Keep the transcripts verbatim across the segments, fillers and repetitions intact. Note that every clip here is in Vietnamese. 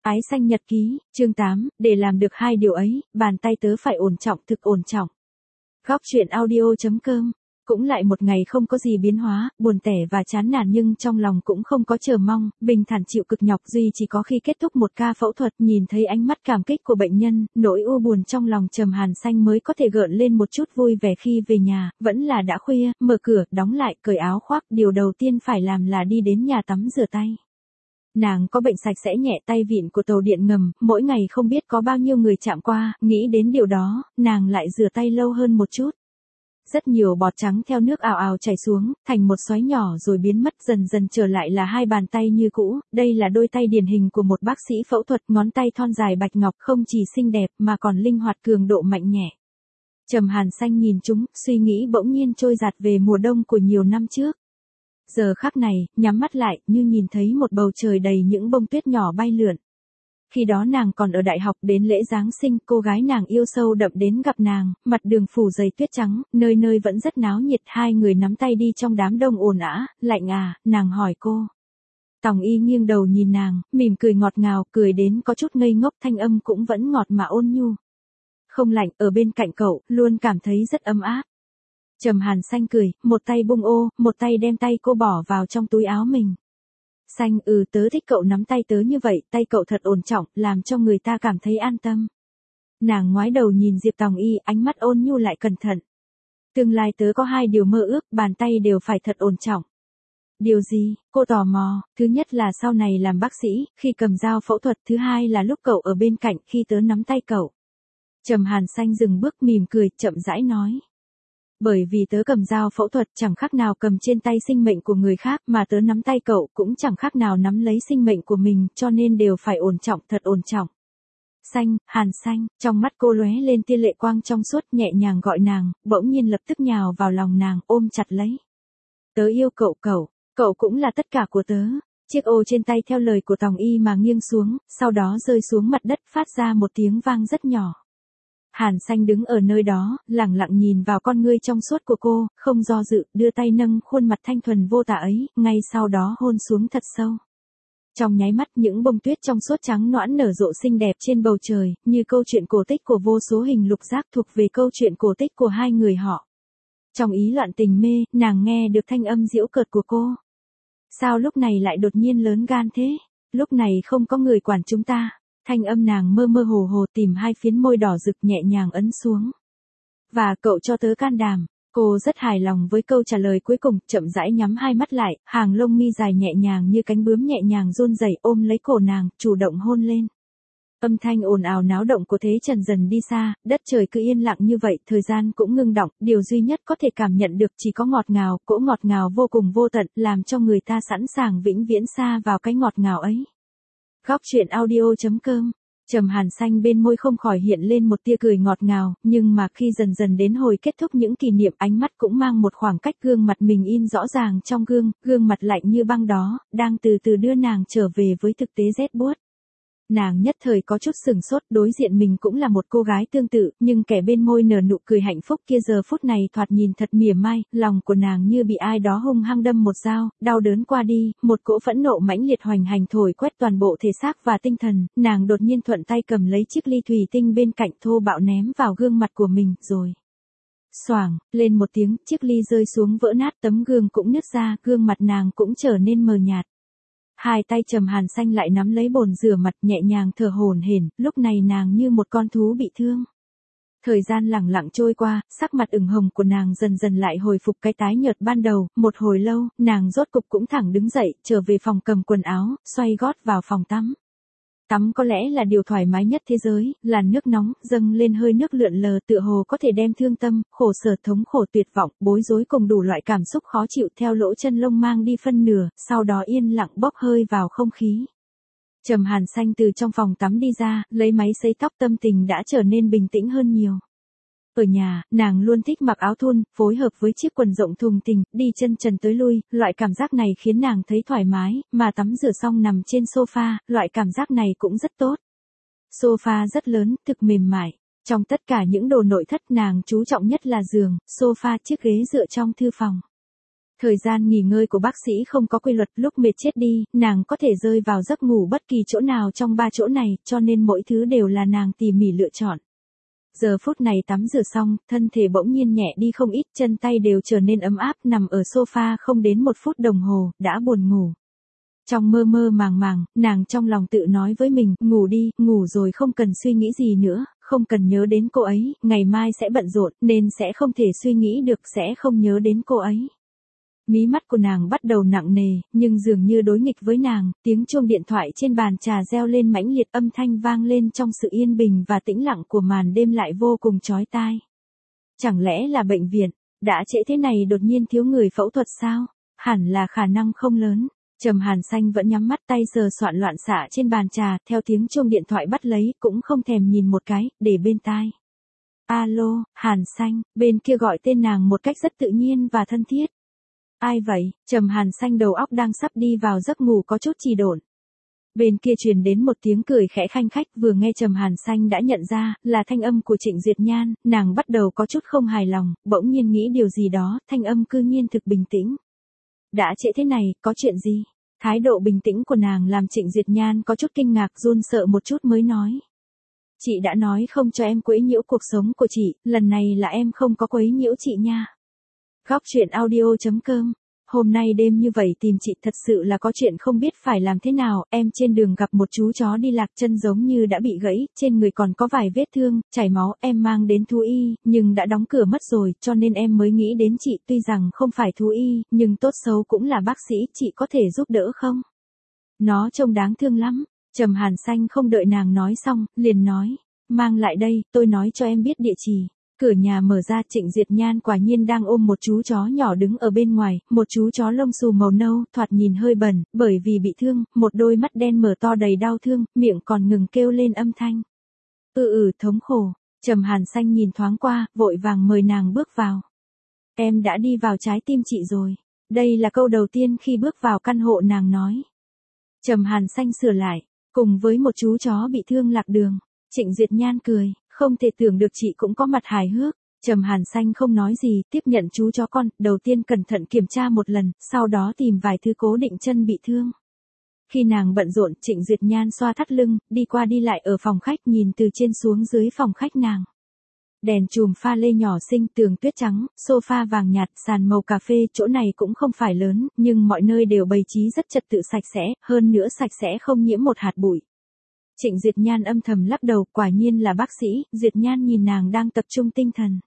Ái xanh nhật ký, chương tám, để làm được hai điều ấy, bàn tay tớ phải ổn trọng thực ổn trọng. Góc truyện audio.com. Cũng lại một ngày không có gì biến hóa, buồn tẻ và chán nản nhưng trong lòng cũng không có chờ mong, bình thản chịu cực nhọc duy chỉ có khi kết thúc một ca phẫu thuật nhìn thấy ánh mắt cảm kích của bệnh nhân, nỗi u buồn trong lòng Trầm Hàn Xanh mới có thể gợn lên một chút vui vẻ khi về nhà, vẫn là đã khuya, mở cửa, đóng lại, cởi áo khoác, điều đầu tiên phải làm là đi đến nhà tắm rửa tay. Nàng có bệnh sạch sẽ nhẹ tay vịn của tàu điện ngầm, mỗi ngày không biết có bao nhiêu người chạm qua, nghĩ đến điều đó, nàng lại rửa tay lâu hơn một chút. Rất nhiều bọt trắng theo nước ào ào chảy xuống, thành một xoáy nhỏ rồi biến mất dần dần trở lại là hai bàn tay như cũ, đây là đôi tay điển hình của một bác sĩ phẫu thuật, ngón tay thon dài bạch ngọc không chỉ xinh đẹp mà còn linh hoạt cường độ mạnh nhẹ. Trầm Hàn Xanh nhìn chúng, suy nghĩ bỗng nhiên trôi dạt về mùa đông của nhiều năm trước. Giờ khắc này, nhắm mắt lại, như nhìn thấy một bầu trời đầy những bông tuyết nhỏ bay lượn. Khi đó nàng còn ở đại học, đến lễ Giáng sinh, cô gái nàng yêu sâu đậm đến gặp nàng, mặt đường phủ dày tuyết trắng, nơi nơi vẫn rất náo nhiệt, hai người nắm tay đi trong đám đông ồn ào, lạnh à, nàng hỏi cô. Tòng Y nghiêng đầu nhìn nàng, mỉm cười ngọt ngào, cười đến có chút ngây ngốc, thanh âm cũng vẫn ngọt mà ôn nhu. Không lạnh, ở bên cạnh cậu, luôn cảm thấy rất ấm áp. Trầm Hàn Xanh cười, một tay bung ô, một tay đem tay cô bỏ vào trong túi áo mình. Xanh, ừ tớ thích cậu nắm tay tớ như vậy, tay cậu thật ổn trọng, làm cho người ta cảm thấy an tâm. Nàng ngoái đầu nhìn Diệp Tòng Y, ánh mắt ôn nhu lại cẩn thận. Tương lai tớ có hai điều mơ ước, bàn tay đều phải thật ổn trọng. Điều gì? Cô tò mò, thứ nhất là sau này làm bác sĩ, khi cầm dao phẫu thuật, thứ hai là lúc cậu ở bên cạnh, khi tớ nắm tay cậu. Trầm Hàn Xanh dừng bước mỉm cười, chậm rãi nói. Bởi vì tớ cầm dao phẫu thuật chẳng khác nào cầm trên tay sinh mệnh của người khác, mà tớ nắm tay cậu cũng chẳng khác nào nắm lấy sinh mệnh của mình, cho nên đều phải ổn trọng, thật ổn trọng. Xanh, Hàn Xanh, trong mắt cô lóe lên tia lệ quang trong suốt, nhẹ nhàng gọi nàng, bỗng nhiên lập tức nhào vào lòng nàng, ôm chặt lấy. Tớ yêu cậu, cậu, cậu cũng là tất cả của tớ. Chiếc ô trên tay theo lời của Tòng Y mà nghiêng xuống, sau đó rơi xuống mặt đất phát ra một tiếng vang rất nhỏ. Hàn Xanh đứng ở nơi đó, lặng lặng nhìn vào con ngươi trong suốt của cô, không do dự, đưa tay nâng khuôn mặt thanh thuần vô tả ấy, ngay sau đó hôn xuống thật sâu. Trong nháy mắt những bông tuyết trong suốt trắng nõn nở rộ xinh đẹp trên bầu trời, như câu chuyện cổ tích của vô số hình lục giác thuộc về câu chuyện cổ tích của hai người họ. Trong ý loạn tình mê, nàng nghe được thanh âm giễu cợt của cô. Sao lúc này lại đột nhiên lớn gan thế? Lúc này không có người quản chúng ta. Thanh âm nàng mơ mơ hồ hồ tìm hai phiến môi đỏ rực nhẹ nhàng ấn xuống. Và cậu cho tớ can đảm. Cô rất hài lòng với câu trả lời cuối cùng, chậm rãi nhắm hai mắt lại, hàng lông mi dài nhẹ nhàng như cánh bướm nhẹ nhàng run rẩy ôm lấy cổ nàng, chủ động hôn lên. Âm thanh ồn ào náo động của thế trần dần đi xa, đất trời cứ yên lặng như vậy, thời gian cũng ngưng đọng, điều duy nhất có thể cảm nhận được chỉ có ngọt ngào, cỗ ngọt ngào vô cùng vô tận, làm cho người ta sẵn sàng vĩnh viễn xa vào cái ngọt ngào ấy. Góc truyện audio.com. Trầm Hàn Xanh bên môi không khỏi hiện lên một tia cười ngọt ngào, nhưng mà khi dần dần đến hồi kết thúc những kỷ niệm, ánh mắt cũng mang một khoảng cách, gương mặt mình in rõ ràng trong gương, gương mặt lạnh như băng đó, đang từ từ đưa nàng trở về với thực tế rét buốt. Nàng nhất thời có chút sừng sốt, đối diện mình cũng là một cô gái tương tự, nhưng kẻ bên môi nở nụ cười hạnh phúc kia giờ phút này thoạt nhìn thật mỉa mai, lòng của nàng như bị ai đó hung hăng đâm một dao, đau đớn qua đi, một cỗ phẫn nộ mãnh liệt hoành hành thổi quét toàn bộ thể xác và tinh thần, nàng đột nhiên thuận tay cầm lấy chiếc ly thủy tinh bên cạnh thô bạo ném vào gương mặt của mình, rồi. Xoảng, lên một tiếng, chiếc ly rơi xuống vỡ nát, tấm gương cũng nứt ra, gương mặt nàng cũng trở nên mờ nhạt. Hai tay Trầm Hàn Xanh lại nắm lấy bồn rửa mặt nhẹ nhàng thở hổn hển, lúc này nàng như một con thú bị thương. Thời gian lẳng lặng trôi qua, sắc mặt ửng hồng của nàng dần dần lại hồi phục cái tái nhợt ban đầu, một hồi lâu, nàng rốt cục cũng thẳng đứng dậy, trở về phòng cầm quần áo, xoay gót vào phòng tắm. Tắm có lẽ là điều thoải mái nhất thế giới, làn nước nóng, dâng lên hơi nước lượn lờ tựa hồ có thể đem thương tâm, khổ sở thống khổ tuyệt vọng, bối rối cùng đủ loại cảm xúc khó chịu theo lỗ chân lông mang đi phân nửa, sau đó yên lặng bốc hơi vào không khí. Trầm Hàn Xanh từ trong phòng tắm đi ra, lấy máy sấy tóc, tâm tình đã trở nên bình tĩnh hơn nhiều. Ở nhà, nàng luôn thích mặc áo thun, phối hợp với chiếc quần rộng thùng thình, đi chân trần tới lui, loại cảm giác này khiến nàng thấy thoải mái, mà tắm rửa xong nằm trên sofa, loại cảm giác này cũng rất tốt. Sofa rất lớn, thực mềm mại. Trong tất cả những đồ nội thất nàng chú trọng nhất là giường, sofa, chiếc ghế dựa trong thư phòng. Thời gian nghỉ ngơi của bác sĩ không có quy luật, lúc mệt chết đi, nàng có thể rơi vào giấc ngủ bất kỳ chỗ nào trong ba chỗ này, cho nên mỗi thứ đều là nàng tỉ mỉ lựa chọn. Giờ phút này tắm rửa xong, thân thể bỗng nhiên nhẹ đi không ít, chân tay đều trở nên ấm áp, nằm ở sofa không đến một phút đồng hồ, đã buồn ngủ. Trong mơ mơ màng màng, nàng trong lòng tự nói với mình, ngủ đi, ngủ rồi không cần suy nghĩ gì nữa, không cần nhớ đến cô ấy, ngày mai sẽ bận rộn, nên sẽ không thể suy nghĩ được, sẽ không nhớ đến cô ấy. Mí mắt của nàng bắt đầu nặng nề, nhưng dường như đối nghịch với nàng, tiếng chuông điện thoại trên bàn trà reo lên mãnh liệt, âm thanh vang lên trong sự yên bình và tĩnh lặng của màn đêm lại vô cùng chói tai. Chẳng lẽ là bệnh viện, đã trễ thế này đột nhiên thiếu người phẫu thuật sao? Hẳn là khả năng không lớn. Trầm Hàn Xanh vẫn nhắm mắt, tay sờ soạn loạn xạ trên bàn trà, theo tiếng chuông điện thoại bắt lấy, cũng không thèm nhìn một cái, để bên tai. Alo, Hàn Xanh, bên kia gọi tên nàng một cách rất tự nhiên và thân thiết. Ai vậy? Trầm Hàn Xanh đầu óc đang sắp đi vào giấc ngủ có chút trì độn. Bên kia truyền đến một tiếng cười khẽ khanh khách, vừa nghe Trầm Hàn Xanh đã nhận ra là thanh âm của Trịnh Diệt Nhan, nàng bắt đầu có chút không hài lòng, bỗng nhiên nghĩ điều gì đó, thanh âm cư nhiên thực bình tĩnh. Đã trễ thế này, có chuyện gì? Thái độ bình tĩnh của nàng làm Trịnh Diệt Nhan có chút kinh ngạc, run sợ một chút mới nói. Chị đã nói không cho em quấy nhiễu cuộc sống của chị, lần này là em không có quấy nhiễu chị nha. Góc truyện audio chấm com. Hôm nay đêm như vậy tìm chị thật sự là có chuyện không biết phải làm thế nào, em trên đường gặp một chú chó đi lạc, chân giống như đã bị gãy, trên người còn có vài vết thương, chảy máu, em mang đến thú y, nhưng đã đóng cửa mất rồi, cho nên em mới nghĩ đến chị, tuy rằng không phải thú y, nhưng tốt xấu cũng là bác sĩ, chị có thể giúp đỡ không? Nó trông đáng thương lắm. Trầm Hàn Xanh không đợi nàng nói xong, liền nói, mang lại đây, tôi nói cho em biết địa chỉ. Cửa nhà mở ra, Trịnh Diệt Nhan quả nhiên đang ôm một chú chó nhỏ đứng ở bên ngoài, một chú chó lông xù màu nâu, thoạt nhìn hơi bẩn, bởi vì bị thương, một đôi mắt đen mở to đầy đau thương, miệng còn ngừng kêu lên âm thanh. Ừ ừ, thống khổ. Trầm Hàn Xanh nhìn thoáng qua, vội vàng mời nàng bước vào. Em đã đi vào trái tim chị rồi. Đây là câu đầu tiên khi bước vào căn hộ nàng nói. Trầm Hàn Xanh sửa lại, cùng với một chú chó bị thương lạc đường. Trịnh Diệt Nhan cười. Không thể tưởng được chị cũng có mặt hài hước. Trầm Hàn Xanh không nói gì, tiếp nhận chú chó con, đầu tiên cẩn thận kiểm tra một lần, sau đó tìm vài thứ cố định chân bị thương. Khi nàng bận rộn, Trịnh Diệt Nhan xoa thắt lưng, đi qua đi lại ở phòng khách, nhìn từ trên xuống dưới phòng khách nàng. Đèn chùm pha lê nhỏ xinh, tường tuyết trắng, sofa vàng nhạt, sàn màu cà phê, chỗ này cũng không phải lớn, nhưng mọi nơi đều bày trí rất trật tự sạch sẽ, hơn nữa sạch sẽ không nhiễm một hạt bụi. Trịnh Diệt Nhan âm thầm lắc đầu, quả nhiên là bác sĩ. Diệt Nhan nhìn nàng đang tập trung tinh thần.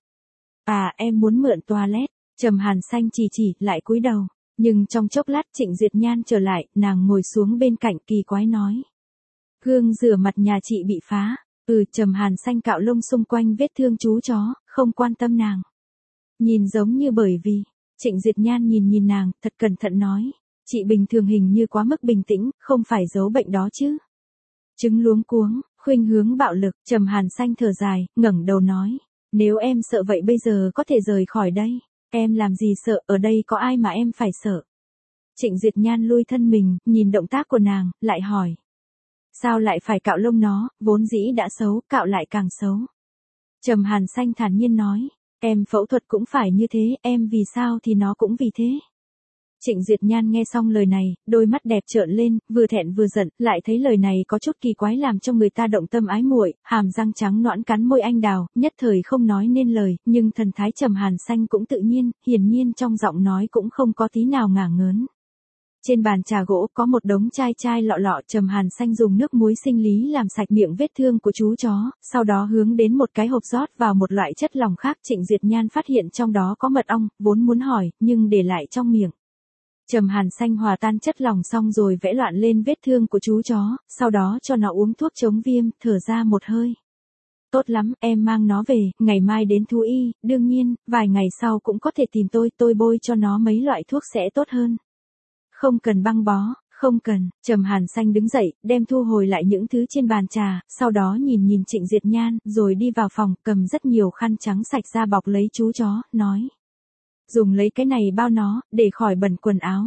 À, em muốn mượn toilet. Trầm Hàn Xanh chỉ chỉ, lại cúi đầu. Nhưng trong chốc lát Trịnh Diệt Nhan trở lại, nàng ngồi xuống bên cạnh, kỳ quái nói. Gương rửa mặt nhà chị bị phá. Ừ, Trầm Hàn Xanh cạo lông xung quanh vết thương chú chó, không quan tâm nàng. Nhìn giống như bởi vì. Trịnh Diệt Nhan nhìn nhìn nàng, thật cẩn thận nói. Chị bình thường hình như quá mức bình tĩnh, không phải giấu bệnh đó chứ. Chứng luống cuống, khuynh hướng bạo lực. Trầm Hàn Xanh thở dài, ngẩng đầu nói. Nếu em sợ vậy bây giờ có thể rời khỏi đây. Em làm gì sợ, ở đây có ai mà em phải sợ. Trịnh Diệt Nhan lui thân mình, nhìn động tác của nàng, lại hỏi. Sao lại phải cạo lông nó, vốn dĩ đã xấu, cạo lại càng xấu. Trầm Hàn Xanh thản nhiên nói. Em phẫu thuật cũng phải như thế, em vì sao thì nó cũng vì thế. Trịnh Diệt Nhan nghe xong lời này, đôi mắt đẹp trợn lên, vừa thẹn vừa giận, lại thấy lời này có chút kỳ quái làm cho người ta động tâm ái muội, hàm răng trắng nõn cắn môi anh đào, nhất thời không nói nên lời, nhưng thần thái Trầm Hàn Xanh cũng tự nhiên, hiển nhiên trong giọng nói cũng không có tí nào ngả ngớn. Trên bàn trà gỗ có một đống chai chai lọ lọ, Trầm Hàn Xanh dùng nước muối sinh lý làm sạch miệng vết thương của chú chó, sau đó hướng đến một cái hộp rót vào một loại chất lỏng khác. Trịnh Diệt Nhan phát hiện trong đó có mật ong, vốn muốn hỏi, nhưng để lại trong miệng. Trầm Hàn Xanh hòa tan chất lỏng xong rồi vẽ loạn lên vết thương của chú chó, sau đó cho nó uống thuốc chống viêm, thở ra một hơi. Tốt lắm, em mang nó về, ngày mai đến thú y, đương nhiên, vài ngày sau cũng có thể tìm tôi, tôi bôi cho nó mấy loại thuốc sẽ tốt hơn. Không cần băng bó, không cần. Trầm Hàn Xanh đứng dậy, đem thu hồi lại những thứ trên bàn trà, sau đó nhìn nhìn Trịnh Diệt Nhan, rồi đi vào phòng, cầm rất nhiều khăn trắng sạch ra bọc lấy chú chó, nói. Dùng lấy cái này bao nó, để khỏi bẩn quần áo.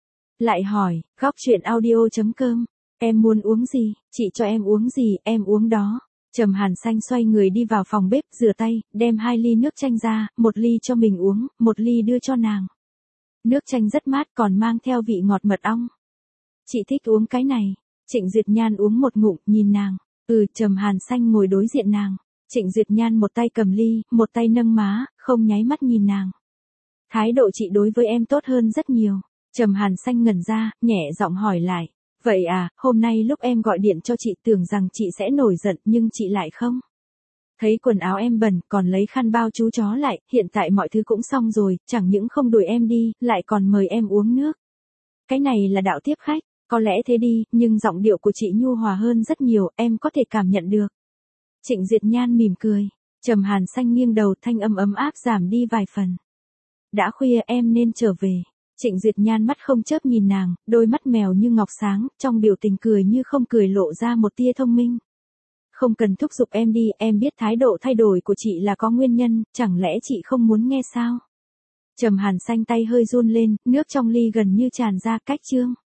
Lại hỏi, góc truyện audio chấm com, em muốn uống gì, chị cho em uống gì, em uống đó. Trầm Hàn Xanh xoay người đi vào phòng bếp, rửa tay, đem hai ly nước chanh ra, một ly cho mình uống, một ly đưa cho nàng. Nước chanh rất mát còn mang theo vị ngọt mật ong. Chị thích uống cái này. Trịnh Duyệt Nhan uống một ngụm, nhìn nàng. Ừ, Trầm Hàn Xanh ngồi đối diện nàng. Trịnh Duyệt Nhan một tay cầm ly, một tay nâng má, không nháy mắt nhìn nàng. Thái độ chị đối với em tốt hơn rất nhiều. Trầm Hàn Xanh ngẩn ra, nhẹ giọng hỏi lại. Vậy à, hôm nay lúc em gọi điện cho chị tưởng rằng chị sẽ nổi giận nhưng chị lại không. Thấy quần áo em bẩn, còn lấy khăn bao chú chó lại, hiện tại mọi thứ cũng xong rồi, chẳng những không đuổi em đi, lại còn mời em uống nước. Cái này là đạo tiếp khách, có lẽ thế đi, nhưng giọng điệu của chị nhu hòa hơn rất nhiều, em có thể cảm nhận được. Trịnh Duyệt Nhan mỉm cười, Trầm Hàn Xanh nghiêng đầu, thanh âm ấm áp giảm đi vài phần. Đã khuya em nên trở về. Trịnh Duyệt Nhan mắt không chớp nhìn nàng, đôi mắt mèo như ngọc sáng, trong biểu tình cười như không cười lộ ra một tia thông minh. Không cần thúc giục em đi, em biết thái độ thay đổi của chị là có nguyên nhân, chẳng lẽ chị không muốn nghe sao? Trầm Hàn Xanh tay hơi run lên, nước trong ly gần như tràn ra, cách chương.